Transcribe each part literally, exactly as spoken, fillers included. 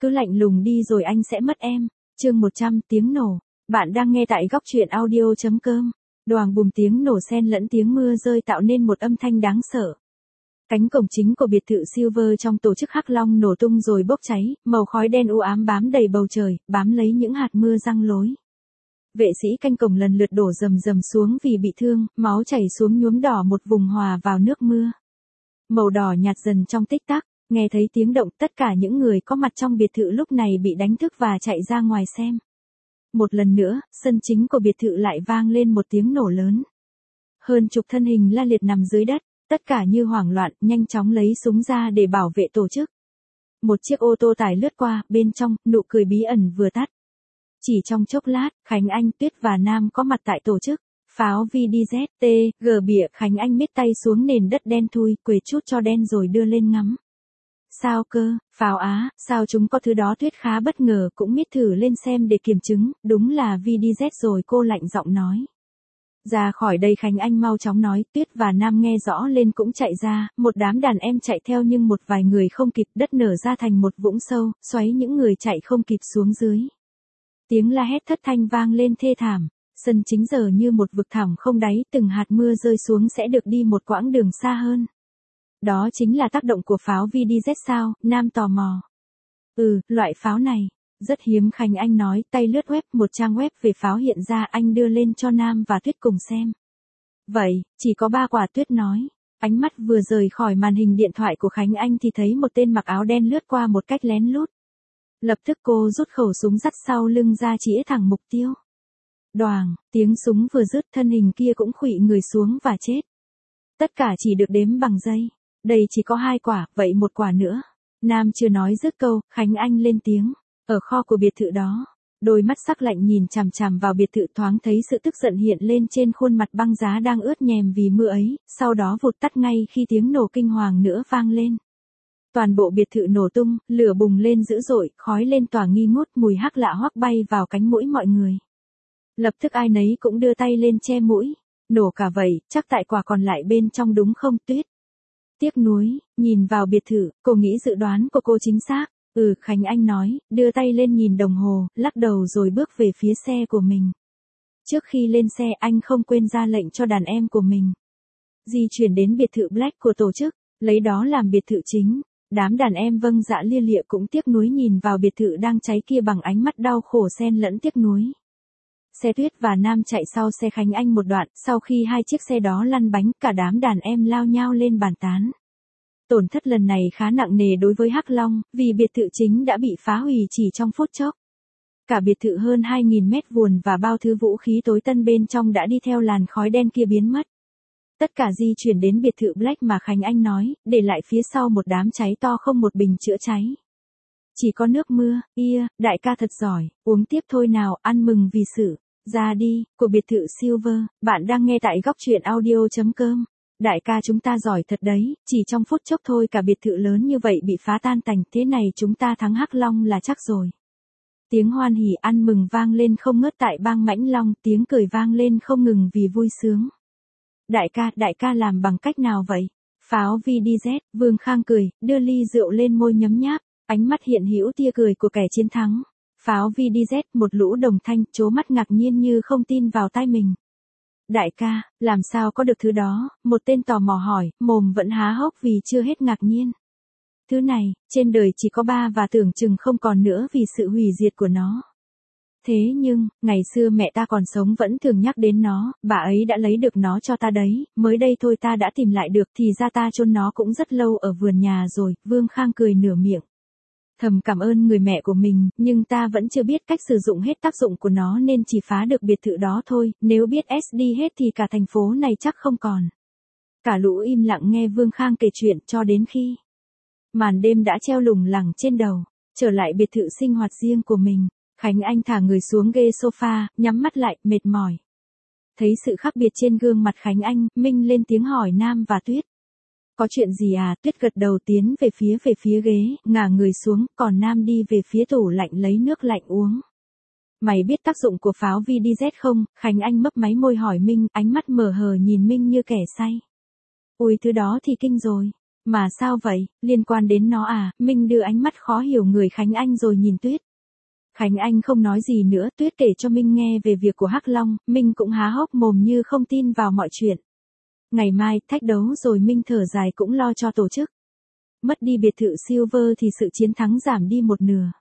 cứ lạnh lùng đi rồi anh sẽ mất em. Chương một trăm tiếng nổ. Bạn đang nghe tại góc truyện audio chấm com. Đoàng bùm tiếng nổ xen lẫn tiếng mưa rơi tạo nên một âm thanh đáng sợ. Cánh cổng chính của biệt thự Silver trong tổ chức Hắc Long nổ tung rồi bốc cháy, màu khói đen u ám bám đầy bầu trời, bám lấy những hạt mưa răng lối. Vệ sĩ canh cổng lần lượt đổ rầm rầm xuống vì bị thương, máu chảy xuống nhuốm đỏ một vùng hòa vào nước mưa. Màu đỏ nhạt dần trong tích tắc, nghe thấy tiếng động tất cả những người có mặt trong biệt thự lúc này bị đánh thức và chạy ra ngoài xem. Một lần nữa, sân chính của biệt thự lại vang lên một tiếng nổ lớn. Hơn chục thân hình la liệt nằm dưới đất, tất cả như hoảng loạn, nhanh chóng lấy súng ra để bảo vệ tổ chức. Một chiếc ô tô tải lướt qua, bên trong, nụ cười bí ẩn vừa tắt. Chỉ trong chốc lát, Khánh Anh, Tuyết và Nam có mặt tại tổ chức. Pháo vê đê dét, T, G bịa, Khánh Anh miết tay xuống nền đất đen thui, quệt chút cho đen rồi đưa lên ngắm. Sao cơ, Pháo á, sao chúng có thứ đó? Tuyết khá bất ngờ, cũng miết thử lên xem để kiểm chứng, đúng là vê đê dét rồi, cô lạnh giọng nói. Ra khỏi đây, Khánh Anh mau chóng nói. Tuyết và Nam nghe rõ lên cũng chạy ra, một đám đàn em chạy theo nhưng một vài người không kịp, đất nở ra thành một vũng sâu, xoáy những người chạy không kịp xuống dưới. Tiếng la hét thất thanh vang lên thê thảm. Sân chính giờ như một vực thẳm không đáy, từng hạt mưa rơi xuống sẽ được đi một quãng đường xa hơn. Đó chính là tác động của pháo vê đê dét sao? Nam tò mò. Ừ, loại pháo này rất hiếm, Khánh Anh nói, tay lướt web, một trang web về pháo hiện ra, anh đưa lên cho Nam và Tuyết cùng xem. Vậy, chỉ có ba quả, Tuyết nói. Ánh mắt vừa rời khỏi màn hình điện thoại của Khánh Anh thì thấy một tên mặc áo đen lướt qua một cách lén lút. Lập tức cô rút khẩu súng dắt sau lưng ra chĩa thẳng mục tiêu. Đoàng, tiếng súng vừa dứt, thân hình kia cũng khuỵu người xuống và chết. Tất cả chỉ được đếm bằng giây. Đây chỉ có hai quả, vậy một quả nữa. Nam chưa nói dứt câu, Khánh Anh lên tiếng. Ở kho của biệt thự đó, đôi mắt sắc lạnh nhìn chằm chằm vào biệt thự, thoáng thấy sự tức giận hiện lên trên khuôn mặt băng giá đang ướt nhèm vì mưa ấy, sau đó vụt tắt ngay khi tiếng nổ kinh hoàng nữa vang lên. Toàn bộ biệt thự nổ tung, lửa bùng lên dữ dội, khói lên tỏa nghi ngút, mùi hắc lạ hoắc bay vào cánh mũi mọi người. Lập tức ai nấy cũng đưa tay lên che mũi. Nổ cả vậy, chắc tại quả còn lại bên trong đúng không, Tuyết? Tiếc nuối, nhìn vào biệt thự, cô nghĩ dự đoán của cô chính xác. Ừ, Khánh Anh nói, đưa tay lên nhìn đồng hồ, lắc đầu rồi bước về phía xe của mình. Trước khi lên xe, anh không quên ra lệnh cho đàn em của mình di chuyển đến biệt thự Black của tổ chức, lấy đó làm biệt thự chính. Đám đàn em vâng dạ lia lịa cũng tiếc nuối nhìn vào biệt thự đang cháy kia bằng ánh mắt đau khổ xen lẫn tiếc nuối. Xe Tuyết và Nam chạy sau xe Khánh Anh một đoạn, sau khi hai chiếc xe đó lăn bánh, cả đám đàn em lao nhao lên bàn tán. Tổn thất lần này khá nặng nề đối với Hắc Long, vì biệt thự chính đã bị phá hủy chỉ trong phút chốc. Cả biệt thự hơn hai nghìn mét vuông và bao thứ vũ khí tối tân bên trong đã đi theo làn khói đen kia biến mất. Tất cả di chuyển đến biệt thự Black mà Khánh Anh nói, để lại phía sau một đám cháy to không một bình chữa cháy. Chỉ có nước mưa. Ia, đại ca thật giỏi, uống tiếp thôi nào, ăn mừng vì sự ra đi của biệt thự Silver. Bạn đang nghe tại góc truyện audio chấm com. Đại ca chúng ta giỏi thật đấy, chỉ trong phút chốc thôi cả biệt thự lớn như vậy bị phá tan tành, thế này chúng ta thắng Hắc Long là chắc rồi. Tiếng hoan hỉ ăn mừng vang lên không ngớt tại bang Mãnh Long, tiếng cười vang lên không ngừng vì vui sướng. Đại ca, đại ca làm bằng cách nào vậy? Pháo vê đê dét, Vương Khang cười, đưa ly rượu lên môi nhấm nháp, ánh mắt hiện hữu tia cười của kẻ chiến thắng. Pháo vê đê dét, một lũ đồng thanh, trố mắt ngạc nhiên như không tin vào tai mình. Đại ca, làm sao có được thứ đó? Một tên tò mò hỏi, mồm vẫn há hốc vì chưa hết ngạc nhiên. Thứ này, trên đời chỉ có ba và tưởng chừng không còn nữa vì sự hủy diệt của nó. Thế nhưng, ngày xưa mẹ ta còn sống vẫn thường nhắc đến nó, bà ấy đã lấy được nó cho ta đấy, mới đây thôi ta đã tìm lại được, thì ra ta chôn nó cũng rất lâu ở vườn nhà rồi. Vương Khang cười nửa miệng. Thầm cảm ơn người mẹ của mình, nhưng ta vẫn chưa biết cách sử dụng hết tác dụng của nó nên chỉ phá được biệt thự đó thôi, nếu biết ét đê hết thì cả thành phố này chắc không còn. Cả lũ im lặng nghe Vương Khang kể chuyện cho đến khi màn đêm đã treo lủng lẳng trên đầu. Trở lại biệt thự sinh hoạt riêng của mình, Khánh Anh thả người xuống ghế sofa, nhắm mắt lại, mệt mỏi. Thấy sự khác biệt trên gương mặt Khánh Anh, Minh lên tiếng hỏi Nam và Tuyết. Có chuyện gì à? Tuyết gật đầu tiến về phía về phía ghế, ngả người xuống, còn Nam đi về phía tủ lạnh lấy nước lạnh uống. Mày biết tác dụng của pháo vê đê dét không? Khánh Anh mấp máy môi hỏi Minh, ánh mắt mờ hờ nhìn Minh như kẻ say. Ui thứ đó thì kinh rồi. Mà sao vậy, liên quan đến nó à, Minh đưa ánh mắt khó hiểu người Khánh Anh rồi nhìn Tuyết. Khánh Anh không nói gì nữa, Tuyết kể cho Minh nghe về việc của Hắc Long, Minh cũng há hốc mồm như không tin vào mọi chuyện. Ngày mai, thách đấu rồi Minh thở dài cũng lo cho tổ chức. Mất đi biệt thự Silver thì sự chiến thắng giảm đi một nửa.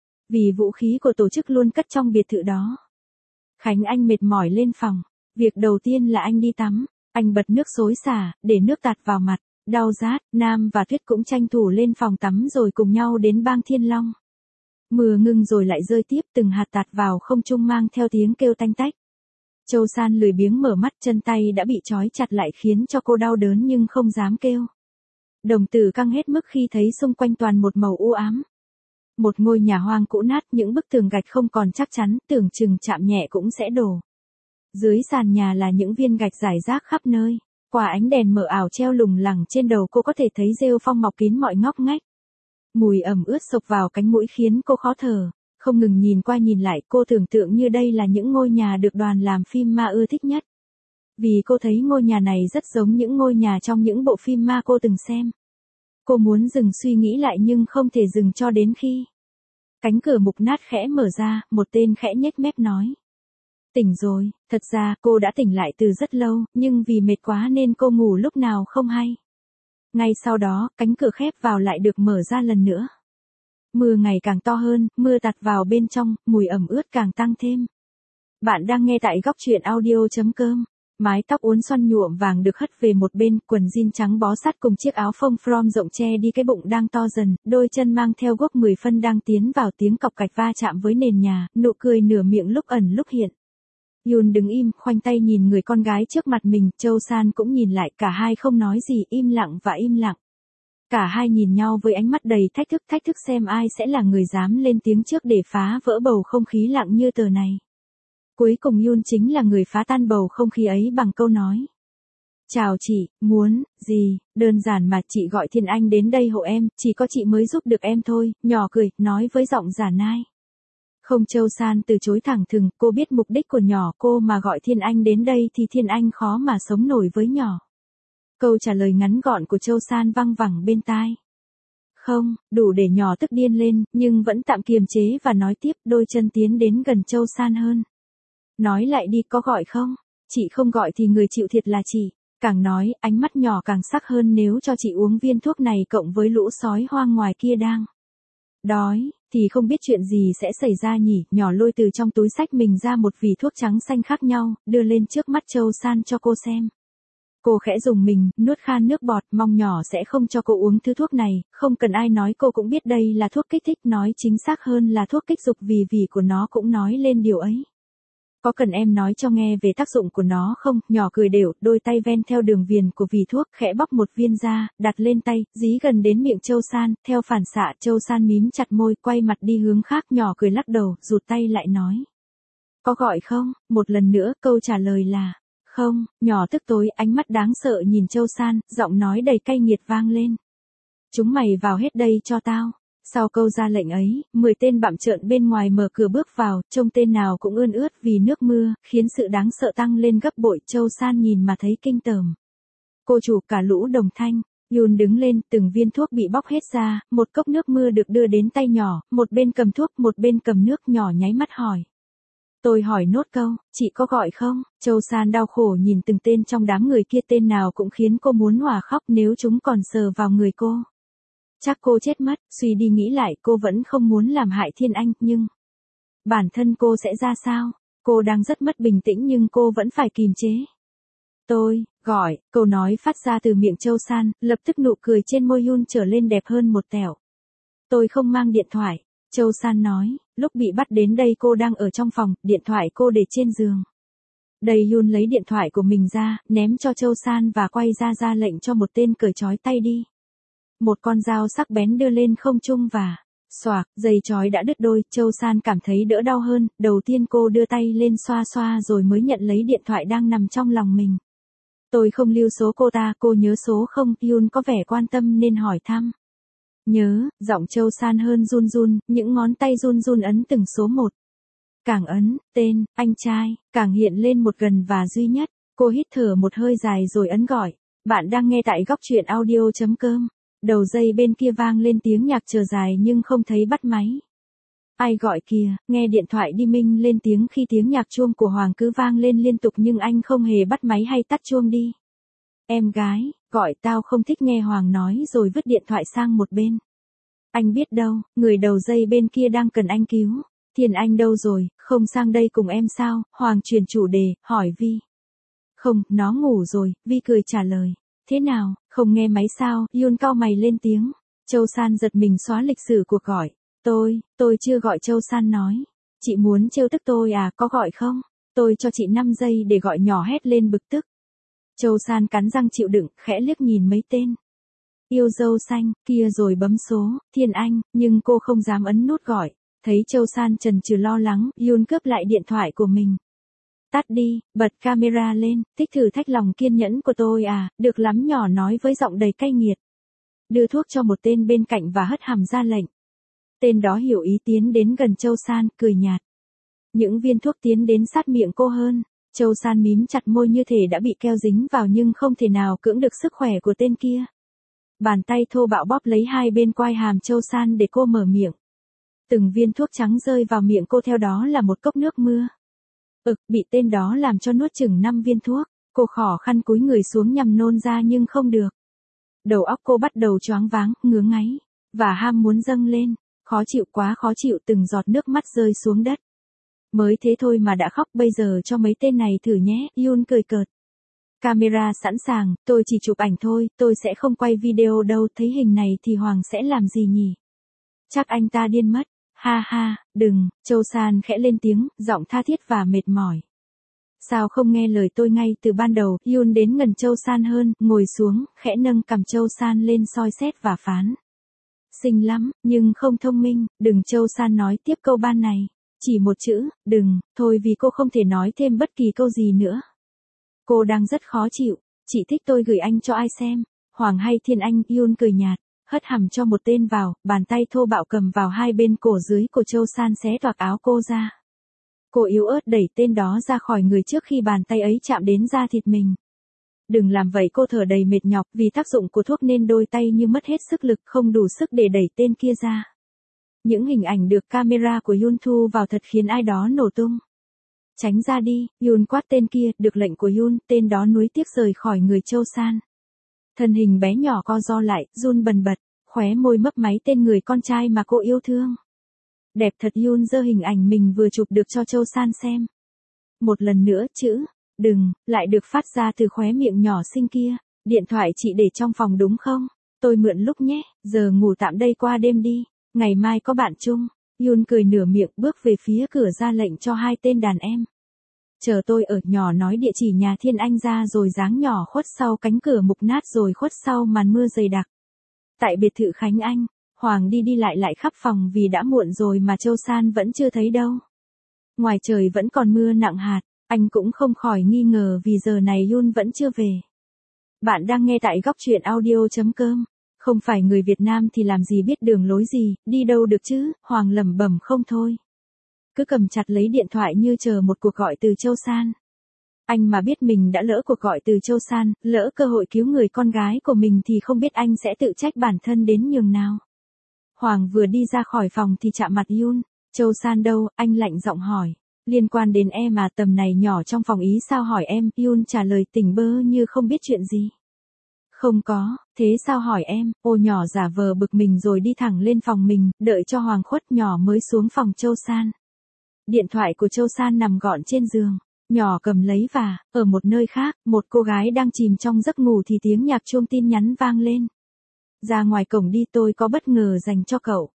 Vì vũ khí của tổ chức luôn cất trong biệt thự đó. Khánh Anh mệt mỏi lên phòng. Việc đầu tiên là anh đi tắm. Anh bật nước xối xả, để nước tạt vào mặt. Đau rát, Nam và Tuyết cũng tranh thủ lên phòng tắm rồi cùng nhau đến Bang Thiên Long. Mưa ngưng rồi lại rơi tiếp, từng hạt tạt vào không trung mang theo tiếng kêu tanh tách. Châu San lười biếng mở mắt, chân tay đã bị trói chặt lại khiến cho cô đau đớn nhưng không dám kêu. Đồng tử căng hết mức khi thấy xung quanh toàn một màu u ám. Một ngôi nhà hoang cũ nát, những bức tường gạch không còn chắc chắn, tưởng chừng chạm nhẹ cũng sẽ đổ. Dưới sàn nhà là những viên gạch rải rác khắp nơi. Qua ánh đèn mờ ảo treo lủng lẳng trên đầu cô có thể thấy rêu phong mọc kín mọi ngóc ngách. Mùi ẩm ướt xộc vào cánh mũi khiến cô khó thở. Không ngừng nhìn qua nhìn lại, cô tưởng tượng như đây là những ngôi nhà được đoàn làm phim ma ưa thích nhất. Vì cô thấy ngôi nhà này rất giống những ngôi nhà trong những bộ phim ma cô từng xem. Cô muốn dừng suy nghĩ lại nhưng không thể dừng cho đến khi cánh cửa mục nát khẽ mở ra, một tên khẽ nhếch mép nói. Tỉnh rồi, thật ra cô đã tỉnh lại từ rất lâu, nhưng vì mệt quá nên cô ngủ lúc nào không hay. Ngay sau đó, cánh cửa khép vào lại được mở ra lần nữa. Mưa ngày càng to hơn, mưa tạt vào bên trong, mùi ẩm ướt càng tăng thêm. Bạn đang nghe tại góc truyện audio chấm com. Mái tóc uốn xoăn nhuộm vàng được hất về một bên, quần jean trắng bó sát cùng chiếc áo phông from rộng che đi cái bụng đang to dần, đôi chân mang theo guốc mười phân đang tiến vào, tiếng cọc gạch va chạm với nền nhà, nụ cười nửa miệng lúc ẩn lúc hiện. Yoon đứng im, khoanh tay nhìn người con gái trước mặt mình, Châu San cũng nhìn lại, cả hai không nói gì, im lặng và im lặng. Cả hai nhìn nhau với ánh mắt đầy thách thức, thách thức xem ai sẽ là người dám lên tiếng trước để phá vỡ bầu không khí lặng như tờ này. Cuối cùng Yoon chính là người phá tan bầu không khí ấy bằng câu nói. Chào chị, muốn, gì, đơn giản mà, chị gọi Thiên Anh đến đây hộ em, chỉ có chị mới giúp được em thôi, nhỏ cười, nói với giọng giả nai. Không, Châu San từ chối thẳng thừng, cô biết mục đích của nhỏ cô mà gọi Thiên Anh đến đây thì Thiên Anh khó mà sống nổi với nhỏ. Câu trả lời ngắn gọn của Châu San văng vẳng bên tai. Không, đủ để nhỏ tức điên lên, nhưng vẫn tạm kiềm chế và nói tiếp, đôi chân tiến đến gần Châu San hơn. Nói lại đi, có gọi không? Chị không gọi thì người chịu thiệt là chị. Càng nói, ánh mắt nhỏ càng sắc hơn, nếu cho chị uống viên thuốc này cộng với lũ sói hoang ngoài kia đang đói, thì không biết chuyện gì sẽ xảy ra nhỉ. Nhỏ lôi từ trong túi xách mình ra một vỉ thuốc trắng xanh khác nhau, đưa lên trước mắt Châu San cho cô xem. Cô khẽ dùng mình, nuốt khan nước bọt, mong nhỏ sẽ không cho cô uống thứ thuốc này, không cần ai nói cô cũng biết đây là thuốc kích thích, nói chính xác hơn là thuốc kích dục vì vỉ của nó cũng nói lên điều ấy. Có cần em nói cho nghe về tác dụng của nó không? Nhỏ cười đều, đôi tay ven theo đường viền của vỉ thuốc, khẽ bóc một viên ra, đặt lên tay, dí gần đến miệng Châu San, theo phản xạ Châu San mím chặt môi, quay mặt đi hướng khác, nhỏ cười lắc đầu, rụt tay lại nói. Có gọi không? Một lần nữa, câu trả lời là, không, nhỏ tức tối, ánh mắt đáng sợ nhìn Châu San, giọng nói đầy cay nghiệt vang lên. Chúng mày vào hết đây cho tao. Sau câu ra lệnh ấy, mười tên bặm trợn bên ngoài mở cửa bước vào, trông tên nào cũng ươn ướt vì nước mưa, khiến sự đáng sợ tăng lên gấp bội. Châu San nhìn mà thấy kinh tởm. Cô chủ, cả lũ đồng thanh. Yoon đứng lên, từng viên thuốc bị bóc hết ra, một cốc nước mưa được đưa đến tay nhỏ, một bên cầm thuốc, một bên cầm nước, nhỏ nháy mắt hỏi. Tôi hỏi nốt câu, chị có gọi không? Châu San đau khổ nhìn từng tên trong đám người kia, tên nào cũng khiến cô muốn òa khóc nếu chúng còn sờ vào người cô. Chắc cô chết mất, suy đi nghĩ lại cô vẫn không muốn làm hại Thiên Anh, nhưng bản thân cô sẽ ra sao? Cô đang rất mất bình tĩnh nhưng cô vẫn phải kìm chế. Tôi, gọi, câu nói phát ra từ miệng Châu San, lập tức nụ cười trên môi Yoon trở lên đẹp hơn một tẹo. Tôi không mang điện thoại, Châu San nói, lúc bị bắt đến đây cô đang ở trong phòng, điện thoại cô để trên giường. Đây Yoon lấy điện thoại của mình ra, ném cho Châu San và quay ra ra lệnh cho một tên cởi trói tay đi. Một con dao sắc bén đưa lên không trung và xoạc, dây trói đã đứt đôi, Châu San cảm thấy đỡ đau hơn, đầu tiên cô đưa tay lên xoa xoa rồi mới nhận lấy điện thoại đang nằm trong lòng mình. Tôi không lưu số cô ta, cô nhớ số không? Yoon có vẻ quan tâm nên hỏi thăm. Nhớ, giọng Châu San hơn run run, những ngón tay run run ấn từng số một. Càng ấn, tên, anh trai, càng hiện lên một gần và duy nhất, cô hít thở một hơi dài rồi ấn gọi. Bạn đang nghe tại góc truyện audio.com. Đầu dây bên kia vang lên tiếng nhạc chờ dài nhưng không thấy bắt máy. Ai gọi kìa, nghe điện thoại đi Minh lên tiếng khi tiếng nhạc chuông của Hoàng cứ vang lên liên tục nhưng anh không hề bắt máy hay tắt chuông đi. Em gái, gọi tao không thích nghe Hoàng nói rồi vứt điện thoại sang một bên. Anh biết đâu, người đầu dây bên kia đang cần anh cứu. Thiên Anh đâu rồi, không sang đây cùng em sao? Hoàng chuyển chủ đề, hỏi Vi. Không, nó ngủ rồi, Vi cười trả lời. Thế nào, không nghe máy sao? Yun cau mày lên tiếng. Châu San giật mình xóa lịch sử cuộc gọi. Tôi, tôi chưa gọi. Châu San nói. Chị muốn trêu tức tôi à, có gọi không? Tôi cho chị năm giây để gọi nhỏ hét lên bực tức. Châu San cắn răng chịu đựng, khẽ liếc nhìn mấy tên. Yêu dâu xanh, kia rồi bấm số, Thiên Anh, nhưng cô không dám ấn nút gọi. Thấy Châu San chần chừ lo lắng, Yun cướp lại điện thoại của mình. Tắt đi, bật camera lên, thích thử thách lòng kiên nhẫn của tôi à, được lắm nhỏ nói với giọng đầy cay nghiệt. Đưa thuốc cho một tên bên cạnh và hất hàm ra lệnh. Tên đó hiểu ý tiến đến gần Châu San, cười nhạt. Những viên thuốc tiến đến sát miệng cô hơn. Châu San mím chặt môi như thể đã bị keo dính vào nhưng không thể nào cưỡng được sức khỏe của tên kia. Bàn tay thô bạo bóp lấy hai bên quai hàm Châu San để cô mở miệng. Từng viên thuốc trắng rơi vào miệng cô, theo đó là một cốc nước mưa. Ực, bị tên đó làm cho nuốt chừng năm viên thuốc. Cô khó khăn cúi người xuống nhằm nôn ra nhưng không được. Đầu óc cô bắt đầu choáng váng, ngứa ngáy, và ham muốn dâng lên. Khó chịu, quá khó chịu, từng giọt nước mắt rơi xuống đất. Mới thế thôi mà đã khóc, bây giờ cho mấy tên này thử nhé, Yun cười cợt. Camera sẵn sàng, tôi chỉ chụp ảnh thôi, tôi sẽ không quay video đâu, thấy hình này thì Hoàng sẽ làm gì nhỉ? Chắc anh ta điên mất. Ha ha, đừng, Châu San khẽ lên tiếng, giọng tha thiết và mệt mỏi. Sao không nghe lời tôi ngay từ ban đầu? Yun đến gần Châu San hơn, ngồi xuống, khẽ nâng cằm Châu San lên soi xét và phán. Xinh lắm, nhưng không thông minh, đừng. Châu San nói tiếp câu ban này. Chỉ một chữ, đừng, thôi vì cô không thể nói thêm bất kỳ câu gì nữa. Cô đang rất khó chịu, chị thích tôi gửi anh cho ai xem? Hoàng hay Thiên Anh? Yun cười nhạt. Hất hàm cho một tên vào, bàn tay thô bạo cầm vào hai bên cổ dưới của Châu San xé toạc áo cô ra. Cô yếu ớt đẩy tên đó ra khỏi người trước khi bàn tay ấy chạm đến da thịt mình. Đừng làm vậy, cô thở đầy mệt nhọc, vì tác dụng của thuốc nên đôi tay như mất hết sức lực, không đủ sức để đẩy tên kia ra. Những hình ảnh được camera của Yun thu vào thật khiến ai đó nổ tung. Tránh ra đi, Yun quát tên kia, được lệnh của Yun, tên đó nuối tiếc rời khỏi người Châu San. Thân hình bé nhỏ co ro lại, run bần bật, khóe môi mấp máy tên người con trai mà cô yêu thương. Đẹp thật. Yun giơ hình ảnh mình vừa chụp được cho Châu San xem. Một lần nữa, chữ, đừng, lại được phát ra từ khóe miệng nhỏ xinh kia. Điện thoại chị để trong phòng đúng không? Tôi mượn lúc nhé, giờ ngủ tạm đây qua đêm đi, ngày mai có bạn chung. Yun cười nửa miệng, bước về phía cửa ra lệnh cho hai tên đàn em. Chờ tôi ở. Nhỏ nói địa chỉ nhà Thiên Anh ra rồi dáng nhỏ khuất sau cánh cửa mục nát rồi khuất sau màn mưa dày đặc. Tại biệt thự Khánh Anh, Hoàng đi đi lại lại khắp phòng vì đã muộn rồi mà Châu San vẫn chưa thấy đâu. Ngoài trời vẫn còn mưa nặng hạt, anh cũng không khỏi nghi ngờ vì giờ này Yun vẫn chưa về. Bạn đang nghe tại góc truyện audio.com. Không phải người Việt Nam thì làm gì biết đường lối gì, đi đâu được chứ? Hoàng lẩm bẩm không thôi. Cứ cầm chặt lấy điện thoại như chờ một cuộc gọi từ Châu San. Anh mà biết mình đã lỡ cuộc gọi từ Châu San, lỡ cơ hội cứu người con gái của mình thì không biết anh sẽ tự trách bản thân đến nhường nào. Hoàng vừa đi ra khỏi phòng thì chạm mặt Yun. Châu San đâu? Anh lạnh giọng hỏi. Liên quan đến em à? Tầm này nhỏ trong phòng ý sao hỏi em? Yun trả lời tỉnh bơ như không biết chuyện gì. Không có, thế sao hỏi em? Ô. Nhỏ giả vờ bực mình rồi đi thẳng lên phòng mình, đợi cho Hoàng khuất nhỏ mới xuống phòng Châu San. Điện thoại của Châu San nằm gọn trên giường. Nhỏ cầm lấy và, ở một nơi khác, một cô gái đang chìm trong giấc ngủ thì tiếng nhạc chuông tin nhắn vang lên. Ra ngoài cổng đi, tôi có bất ngờ dành cho cậu.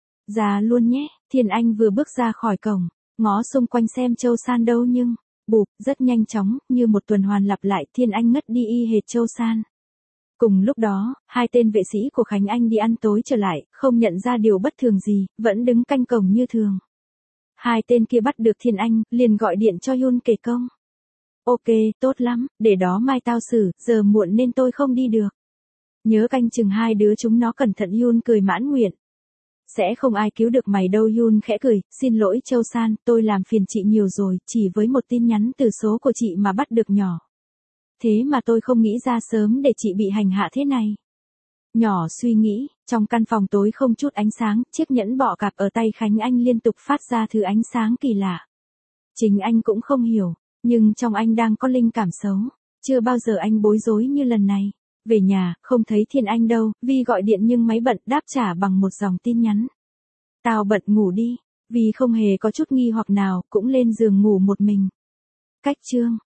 Ra luôn nhé. Thiên Anh vừa bước ra khỏi cổng, ngó xung quanh xem Châu San đâu nhưng, bụp, rất nhanh chóng, như một tuần hoàn lặp lại, Thiên Anh ngất đi y hệt Châu San. Cùng lúc đó, hai tên vệ sĩ của Khánh Anh đi ăn tối trở lại, không nhận ra điều bất thường gì, vẫn đứng canh cổng như thường. Hai tên kia bắt được Thiên Anh, liền gọi điện cho Yun kể công. Ok, tốt lắm, để đó mai tao xử, giờ muộn nên tôi không đi được. Nhớ canh chừng hai đứa chúng nó cẩn thận. Yun cười mãn nguyện. Sẽ không ai cứu được mày đâu. Yun khẽ cười, xin lỗi Châu San, tôi làm phiền chị nhiều rồi, chỉ với một tin nhắn từ số của chị mà bắt được nhỏ. thế mà tôi không nghĩ ra sớm để chị bị hành hạ thế này. Nhỏ suy nghĩ, trong căn phòng tối không chút ánh sáng, chiếc nhẫn bọ cạp ở tay Khánh Anh liên tục phát ra thứ ánh sáng kỳ lạ. Chính anh cũng không hiểu, nhưng trong anh đang có linh cảm xấu. Chưa bao giờ anh bối rối như lần này. Về nhà, không thấy Thiên Anh đâu, Vi gọi điện nhưng máy bận, đáp trả bằng một dòng tin nhắn. Tao bận ngủ đi. Vi không hề có chút nghi hoặc nào, cũng lên giường ngủ một mình. Cách chương